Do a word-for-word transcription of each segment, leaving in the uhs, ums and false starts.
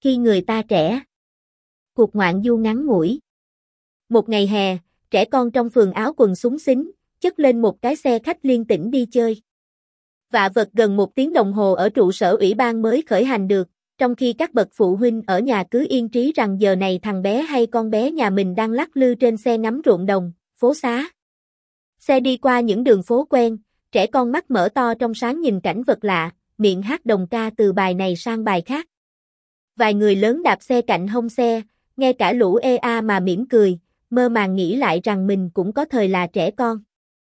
khi người ta trẻ. Cuộc ngoạn du ngắn ngủi. Một ngày hè, trẻ con trong phường áo quần xúng xính, chất lên một cái xe khách liên tỉnh đi chơi. Vạ vật gần một tiếng đồng hồ ở trụ sở ủy ban mới khởi hành được, trong khi các bậc phụ huynh ở nhà cứ yên trí rằng giờ này thằng bé hay con bé nhà mình đang lắc lư trên xe ngắm ruộng đồng, phố xá. Xe đi qua những đường phố quen, trẻ con mắt mở to trong sáng nhìn cảnh vật lạ, miệng hát đồng ca từ bài này sang bài khác. Vài người lớn đạp xe cạnh hông xe, nghe cả lũ ê a mà mỉm cười, mơ màng nghĩ lại rằng mình cũng có thời là trẻ con.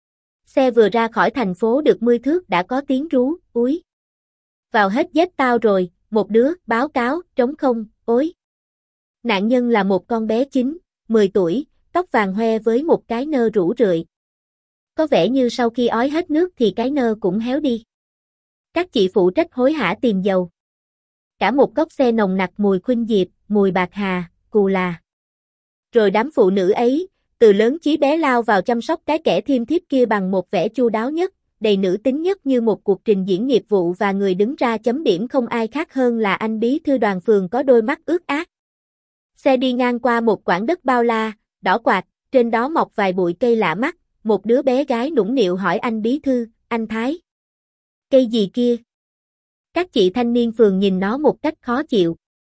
Xe vừa ra khỏi thành phố được mươi thước đã có tiếng rú, úi. Vào hết dép tao rồi, một đứa, báo cáo, trống không, ối. Nạn nhân là một con bé chín, mười tuổi, tóc vàng hoe với một cái nơ rũ rượi. Có vẻ như sau khi ói hết nước thì cái nơ cũng héo đi. Các chị phụ trách hối hả tìm dầu. Cả một cốc xe nồng nặc mùi khuynh diệp, mùi bạc hà, cù là. Rồi đám phụ nữ ấy, từ lớn chí bé lao vào chăm sóc cái kẻ thiêm thiếp kia bằng một vẻ chu đáo nhất, đầy nữ tính nhất như một cuộc trình diễn nghiệp vụ, và người đứng ra chấm điểm không ai khác hơn là anh bí thư đoàn phường có đôi mắt ướt át. Xe đi ngang qua một quãng đất bao la, đỏ quạt, trên đó mọc vài bụi cây lạ mắt, một đứa bé gái nũng nịu hỏi anh bí thư, anh Thái. Cây gì kia? Các chị thanh niên phường nhìn nó một cách khó chịu.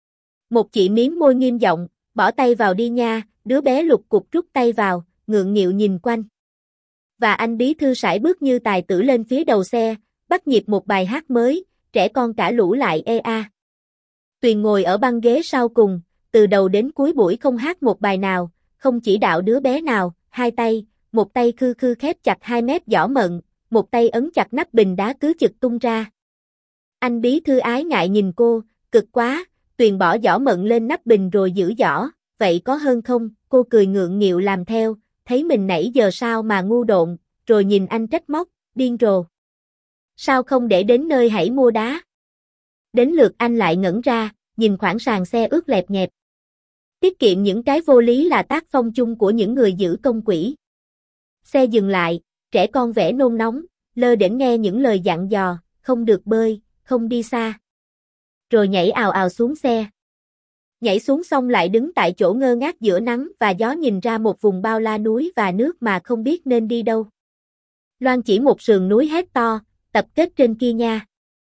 Một chị miếm môi nghiêm giọng, bỏ tay vào đi nha, đứa bé lục cục rút tay vào, ngượng nghịu nhìn quanh. Và anh bí thư sải bước như tài tử lên phía đầu xe, bắt nhịp một bài hát mới, trẻ con cả lũ lại ê a. Tuyền ngồi ở băng ghế sau cùng, từ đầu đến cuối buổi không hát một bài nào, không chỉ đạo đứa bé nào, hai tay, một tay khư khư khép chặt hai mép giỏ mận, một tay ấn chặt nắp bình đá cứ chực tung ra. Anh bí thư ái ngại nhìn cô, cực quá, Tuyền bỏ giỏ mận lên nắp bình rồi giữ giỏ, vậy có hơn không, cô cười ngượng nghịu làm theo, thấy mình nãy giờ sao mà ngu độn, rồi nhìn anh trách móc, điên rồ. Sao không để đến nơi hãy mua đá? Đến lượt anh lại ngẩn ra, nhìn khoảng sàn xe ướt lẹp nhẹp. Tiết kiệm những cái vô lý là tác phong chung của những người giữ công quỹ. Xe dừng lại, trẻ con vẻ nôn nóng, lơ đễnh nghe những lời dặn dò, không được bơi, không đi xa. Rồi nhảy ào ào xuống xe. Nhảy xuống xong lại đứng tại chỗ ngơ ngác giữa nắng và gió nhìn ra một vùng bao la núi và nước mà không biết nên đi đâu. Loan chỉ một sườn núi hét to, tập kết trên kia nha.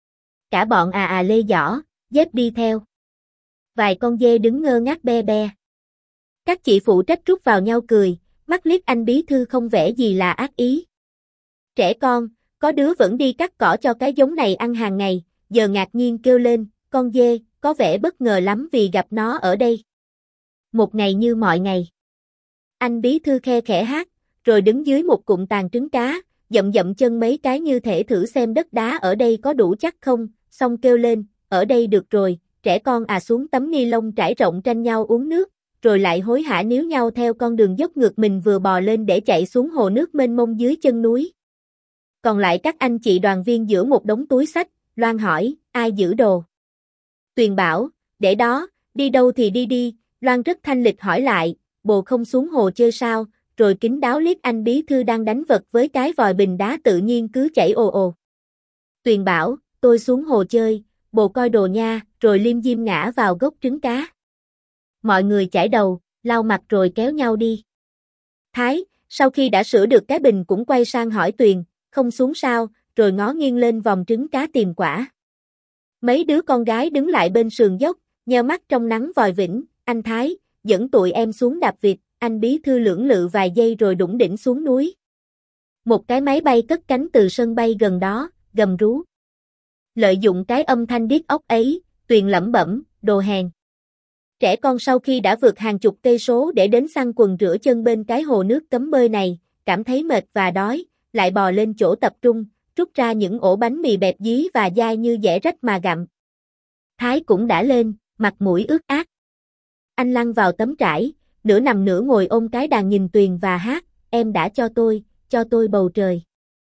Cả bọn à à lê giỏ, dép đi theo. Vài con dê đứng ngơ ngác be be. Các chị phụ trách rút vào nhau cười, mắt liếc anh bí thư không vẻ gì là ác ý. Trẻ con, có đứa vẫn đi cắt cỏ cho cái giống này ăn hàng ngày, giờ ngạc nhiên kêu lên, con dê, có vẻ bất ngờ lắm vì gặp nó ở đây. Một ngày như mọi ngày. Anh bí thư khe khẽ hát, rồi đứng dưới một cụm tàn trứng cá, dậm dậm chân mấy cái như thể thử xem đất đá ở đây có đủ chắc không, xong kêu lên, ở đây được rồi, trẻ con à xuống tấm ni lông trải rộng tranh nhau uống nước, rồi lại hối hả níu nhau theo con đường dốc ngược mình vừa bò lên để chạy xuống hồ nước mênh mông dưới chân núi. Còn lại các anh chị đoàn viên giữa một đống túi xách, Loan hỏi, ai giữ đồ? Tuyền bảo, để đó, đi đâu thì đi đi, Loan rất thanh lịch hỏi lại, bồ không xuống hồ chơi sao, rồi kín đáo liếc anh bí thư đang đánh vật với cái vòi bình đá tự nhiên cứ chảy ồ ồ. Tuyền bảo, tôi xuống hồ chơi, bồ coi đồ nha, rồi liêm diêm ngã vào gốc trứng cá. Mọi người chải đầu, lau mặt rồi kéo nhau đi. Thái, sau khi đã sửa được cái bình cũng quay sang hỏi Tuyền, không xuống sao, rồi ngó nghiêng lên vòng trứng cá tìm quả. Mấy đứa con gái đứng lại bên sườn dốc, nheo mắt trong nắng vòi vĩnh, anh Thái, dẫn tụi em xuống đạp vịt, anh bí thư lưỡng lự vài giây rồi đủng đỉnh xuống núi. Một cái máy bay cất cánh từ sân bay gần đó, gầm rú. Lợi dụng cái âm thanh điếc óc ấy, Tuyền lẩm bẩm, đồ hèn. Trẻ con sau khi đã vượt hàng chục cây số để đến xăng quần rửa chân bên cái hồ nước cấm bơi này, cảm thấy mệt và đói, lại bò lên chỗ tập trung, rút ra những ổ bánh mì bẹp dí và dai như dẻ rách mà gặm. Thái cũng đã lên, mặt mũi ướt át. Anh lăn vào tấm trải, nửa nằm nửa ngồi ôm cái đàn nhìn Tuyền và hát, em đã cho tôi, cho tôi bầu trời.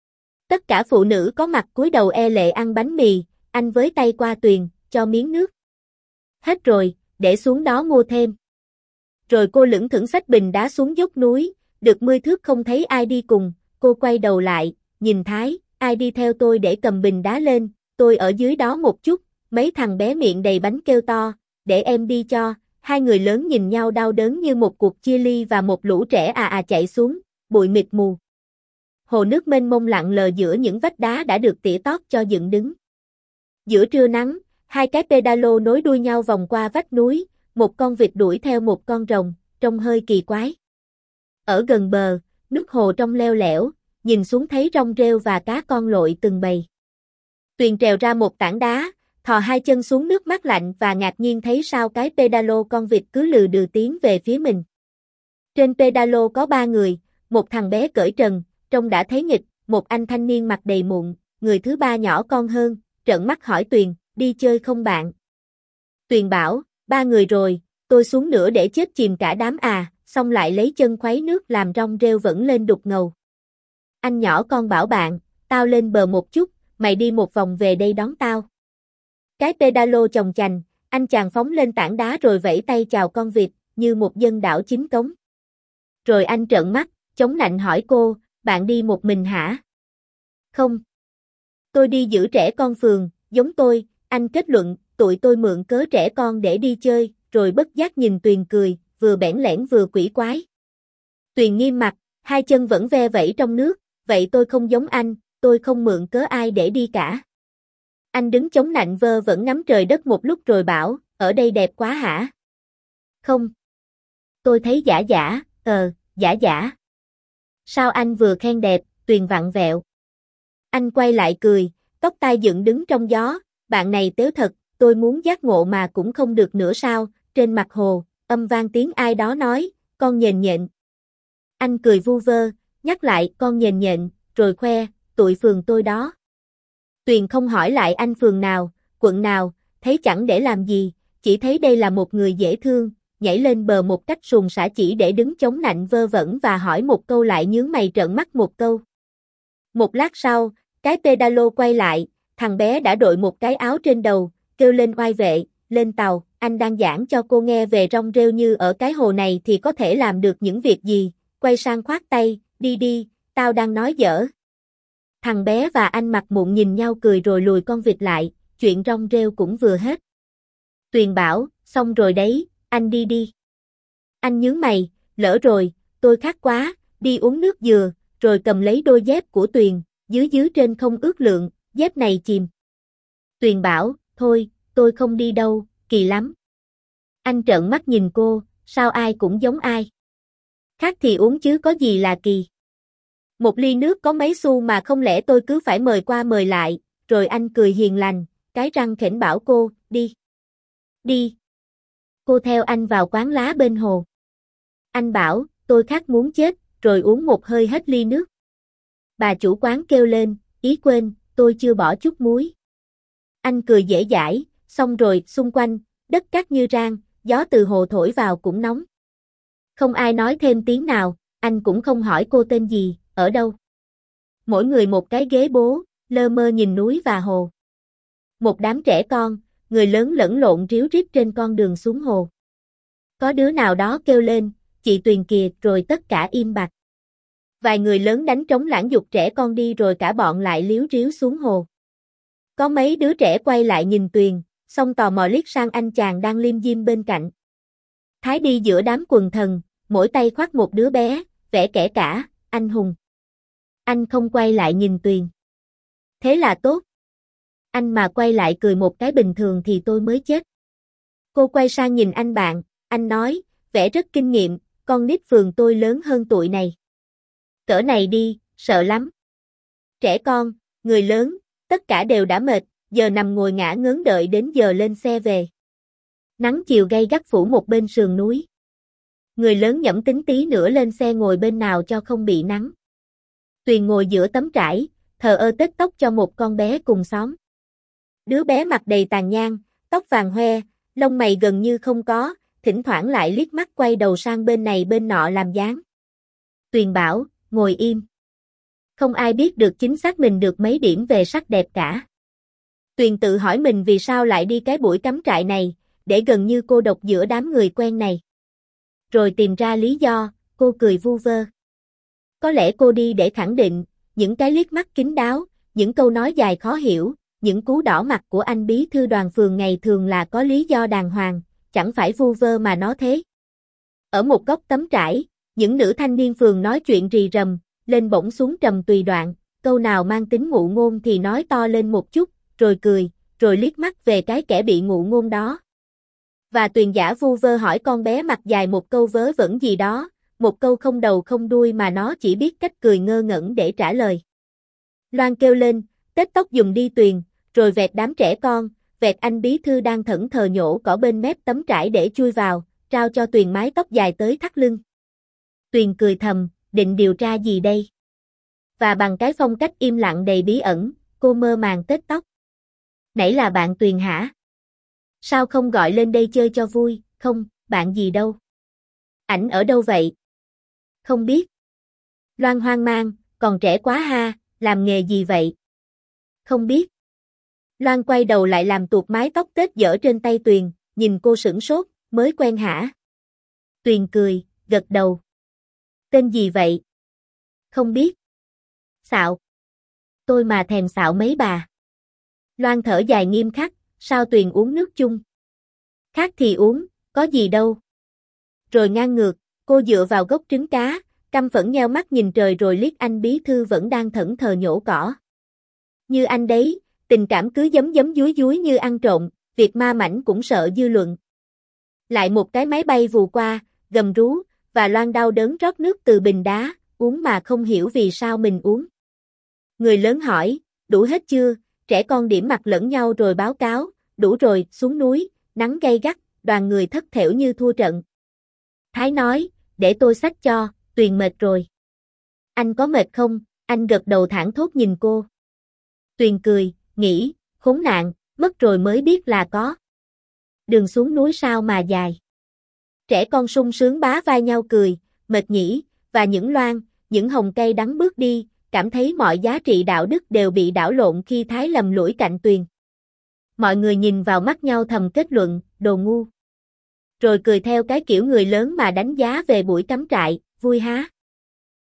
Tất cả phụ nữ có mặt cúi đầu e lệ ăn bánh mì, anh với tay qua Tuyền, cho miếng nước. Hết rồi, để xuống đó mua thêm. Rồi cô lững thững xách bình đá xuống dốc núi, được mươi thước không thấy ai đi cùng, cô quay đầu lại, nhìn Thái, ai đi theo tôi để cầm bình đá lên, tôi ở dưới đó một chút, mấy thằng bé miệng đầy bánh kêu to, để em đi cho. Hai người lớn nhìn nhau đau đớn như một cuộc chia ly và một lũ trẻ à à chạy xuống, bụi mịt mù. Hồ nước mênh mông lặng lờ giữa những vách đá đã được tỉa tót cho dựng đứng. Giữa trưa nắng, hai cái pedalo nối đuôi nhau vòng qua vách núi, một con vịt đuổi theo một con rồng, trông hơi kỳ quái. Ở gần bờ, nước hồ trong leo lẻo, nhìn xuống thấy rong rêu và cá con lội từng bầy. Tuyền trèo ra một tảng đá, thò hai chân xuống nước mát lạnh và ngạc nhiên thấy sao cái pedalo con vịt cứ lừ đừ tiến về phía mình. Trên pedalo có ba người, một thằng bé cởi trần, trông đã thấy nghịch, một anh thanh niên mặt đầy mụn, người thứ ba nhỏ con hơn, trợn mắt hỏi Tuyền, đi chơi không bạn? Tuyền bảo, ba người rồi, tôi xuống nữa để chết chìm cả đám à, xong lại lấy chân khuấy nước làm rong rêu vẫn lên đục ngầu. Anh nhỏ con bảo bạn, tao lên bờ một chút, mày đi một vòng về đây đón tao. Cái pedalo chồng chành, anh chàng phóng lên tảng đá rồi vẫy tay chào con vịt, như một dân đảo chính cống. Rồi anh trợn mắt, chống nạnh hỏi cô, bạn đi một mình hả? Không. Tôi đi giữ trẻ con phường, giống tôi, anh kết luận, tụi tôi mượn cớ trẻ con để đi chơi, rồi bất giác nhìn Tuyền cười, vừa bẽn lẽn vừa quỷ quái. Tuyền nghiêm mặt, hai chân vẫn ve vẫy trong nước, vậy tôi không giống anh, tôi không mượn cớ ai để đi cả. Anh đứng chống nạnh vơ vẫn ngắm trời đất một lúc rồi bảo, ở đây đẹp quá hả? Không. Tôi thấy giả giả, ờ, giả giả. Sao anh vừa khen đẹp, Tuyền vặn vẹo. Anh quay lại cười, tóc tai dựng đứng trong gió, bạn này tếu thật, tôi muốn giác ngộ mà cũng không được nữa sao, trên mặt hồ, âm vang tiếng ai đó nói, con nhện nhện. Anh cười vu vơ, nhắc lại con nhện nhện, rồi khoe, tụi phường tôi đó. Tuyền không hỏi lại anh phường nào, quận nào, thấy chẳng để làm gì, chỉ thấy đây là một người dễ thương, nhảy lên bờ một cách suồng sã chỉ để đứng chống nạnh vơ vẩn và hỏi một câu lại nhướng mày trợn mắt một câu. Một lát sau, cái pedalo quay lại, thằng bé đã đội một cái áo trên đầu, kêu lên oai vệ, lên tàu, anh đang giảng cho cô nghe về rong rêu như ở cái hồ này thì có thể làm được những việc gì, quay sang khoát tay, đi đi, tao đang nói dở. Thằng bé và anh mặt mụn nhìn nhau cười rồi lùi con vịt lại, chuyện rong rêu cũng vừa hết. Tuyền bảo, xong rồi đấy, anh đi đi. Anh nhướng mày, lỡ rồi, tôi khát quá, đi uống nước dừa, rồi cầm lấy đôi dép của Tuyền, dưới dưới trên không ước lượng, dép này chìm. Tuyền bảo, thôi, tôi không đi đâu, kỳ lắm. Anh trợn mắt nhìn cô, sao ai cũng giống ai. Khát thì uống chứ có gì là kỳ. Một ly nước có mấy xu mà không lẽ tôi cứ phải mời qua mời lại, rồi anh cười hiền lành, cái răng khểnh bảo cô, đi. Đi. Cô theo anh vào quán lá bên hồ. Anh bảo, tôi khát muốn chết, rồi uống một hơi hết ly nước. Bà chủ quán kêu lên, ý quên, tôi chưa bỏ chút muối. Anh cười dễ dãi, xong rồi, xung quanh, đất cát như rang, gió từ hồ thổi vào cũng nóng. Không ai nói thêm tiếng nào, anh cũng không hỏi cô tên gì, ở đâu. Mỗi người một cái ghế bố, lơ mơ nhìn núi và hồ. Một đám trẻ con, người lớn lẫn lộn ríu rít trên con đường xuống hồ. Có đứa nào đó kêu lên, chị Tuyền kìa, rồi tất cả im bặt. Vài người lớn đánh trống lãng giục trẻ con đi rồi cả bọn lại líu ríu xuống hồ. Có mấy đứa trẻ quay lại nhìn Tuyền, xong tò mò liếc sang anh chàng đang lim dim bên cạnh. Thái đi giữa đám quần thần, mỗi tay khoác một đứa bé, vẻ kẻ cả, anh hùng. Anh không quay lại nhìn Tuyền. Thế là tốt. Anh mà quay lại cười một cái bình thường thì tôi mới chết. Cô quay sang nhìn anh bạn, anh nói, vẻ rất kinh nghiệm, con nít phường tôi lớn hơn tụi này. Cỡ này đi, sợ lắm. Trẻ con, người lớn, tất cả đều đã mệt, giờ nằm ngồi ngả ngớn đợi đến giờ lên xe về. Nắng chiều gay gắt phủ một bên sườn núi. Người lớn nhẩm tính tí nữa lên xe ngồi bên nào cho không bị nắng. Tuyền ngồi giữa tấm trải, thờ ơ tết tóc cho một con bé cùng xóm. Đứa bé mặt đầy tàn nhang, tóc vàng hoe, lông mày gần như không có, thỉnh thoảng lại liếc mắt quay đầu sang bên này bên nọ làm dáng. Tuyền bảo, ngồi im. Không ai biết được chính xác mình được mấy điểm về sắc đẹp cả. Tuyền tự hỏi mình vì sao lại đi cái buổi cắm trại này, để gần như cô độc giữa đám người quen này. Rồi tìm ra lý do, cô cười vu vơ. Có lẽ cô đi để khẳng định, những cái liếc mắt kín đáo, những câu nói dài khó hiểu, những cú đỏ mặt của anh bí thư đoàn phường ngày thường là có lý do đàng hoàng, chẳng phải vu vơ mà nó thế. Ở một góc tấm trải, những nữ thanh niên phường nói chuyện rì rầm, lên bổng xuống trầm tùy đoạn, câu nào mang tính ngụ ngôn thì nói to lên một chút, rồi cười, rồi liếc mắt về cái kẻ bị ngụ ngôn đó. Và Tuyền giả vu vơ hỏi con bé mặt dài một câu vớ vẩn gì đó, một câu không đầu không đuôi mà nó chỉ biết cách cười ngơ ngẩn để trả lời. Loan kêu lên, tết tóc dùng đi Tuyền, rồi vẹt đám trẻ con, vẹt anh bí thư đang thẫn thờ nhổ cỏ bên mép tấm trải để chui vào, trao cho Tuyền mái tóc dài tới thắt lưng. Tuyền cười thầm, định điều tra gì đây? Và bằng cái phong cách im lặng đầy bí ẩn, cô mơ màng tết tóc. Nãy là bạn Tuyền hả? Sao không gọi lên đây chơi cho vui? Không, bạn gì đâu? Ảnh ở đâu vậy? Không biết. Loan hoang mang, còn trẻ quá ha, làm nghề gì vậy? Không biết. Loan quay đầu lại làm tuột mái tóc tết dở trên tay Tuyền, nhìn cô sửng sốt, mới quen hả? Tuyền cười, gật đầu. Tên gì vậy? Không biết. Xạo. Tôi mà thèm xạo mấy bà. Loan thở dài nghiêm khắc, sao Tuyền uống nước chung? Khác thì uống, có gì đâu. Rồi ngang ngược, cô dựa vào gốc trứng cá, căm phẫn nheo mắt nhìn trời rồi liếc anh bí thư vẫn đang thẫn thờ nhổ cỏ. Như anh đấy, tình cảm cứ giấm giấm dúi dúi như ăn trộm, việc ma mảnh cũng sợ dư luận. Lại một cái máy bay vù qua, gầm rú, và Loan đau đớn rót nước từ bình đá, uống mà không hiểu vì sao mình uống. Người lớn hỏi, đủ hết chưa, trẻ con điểm mặt lẫn nhau rồi báo cáo, đủ rồi, xuống núi, nắng gay gắt, đoàn người thất thểu như thua trận. Thái nói, để tôi xách cho, Tuyền mệt rồi. Anh có mệt không? Anh gật đầu thảng thốt nhìn cô. Tuyền cười, nghĩ, khốn nạn, mất rồi mới biết là có. Đường xuống núi sao mà dài. Trẻ con sung sướng bá vai nhau cười, mệt nhỉ, và những Loan, những hồng cây đắng bước đi, cảm thấy mọi giá trị đạo đức đều bị đảo lộn khi Thái lầm lũi cạnh Tuyền. Mọi người nhìn vào mắt nhau thầm kết luận, đồ ngu. Rồi cười theo cái kiểu người lớn mà đánh giá về buổi cắm trại, vui há.